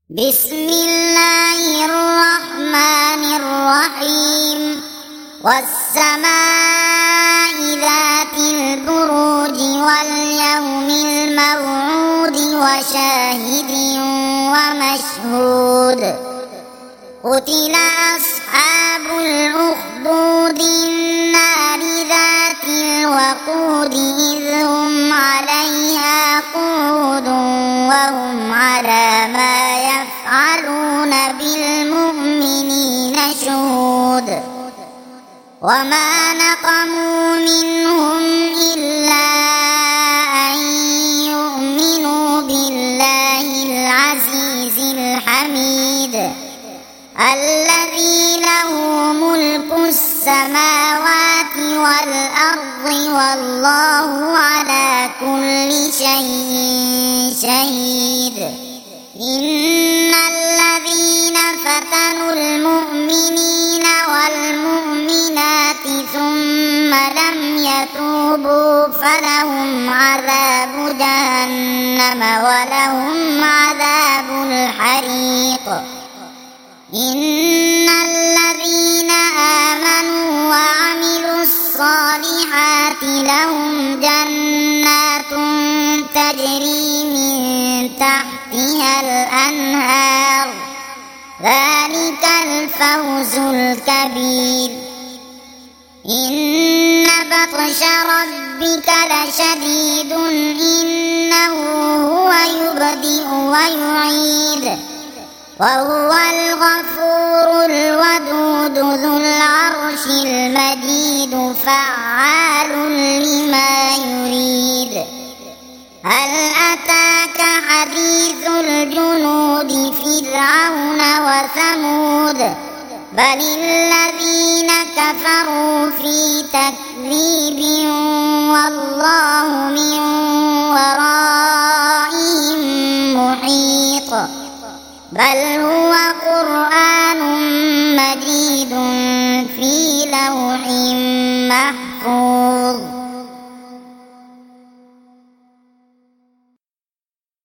بسم الله الرحمن الرحيم والسماء ذات البروج واليوم الموعود وشاهد ومشهود قتل أصحاب الأخدود النار ذات الوقود إذ هم عليها قعود وهم على ما يفعلون بالمؤمنين شهود وما نقموا منهم إلا أن يؤمنوا بالله العزيز الحميد الذي له ملك السماوات والأرض والله على كل شيء شهيد إن الذين فتنوا المؤمنين والمؤمنات ثم لم يتوبوا فلهم عذاب جهنم ولهم عذاب الحريق إن الذين آمنوا وعملوا الصالحات لهم جنات تجري من تحتها الأنهار ذلك الفوز الكبير إن بطش ربك لشديد إنه هو يبدئ ويعيد وهو الغفور الودود ذو العرش المجيد فعال لما يريد هل أتاك حديث الجنود فرعون وثمود بل الذين كفروا في تكذيب والله من ورائهم محيط بل هو قرآن مجيد في لوح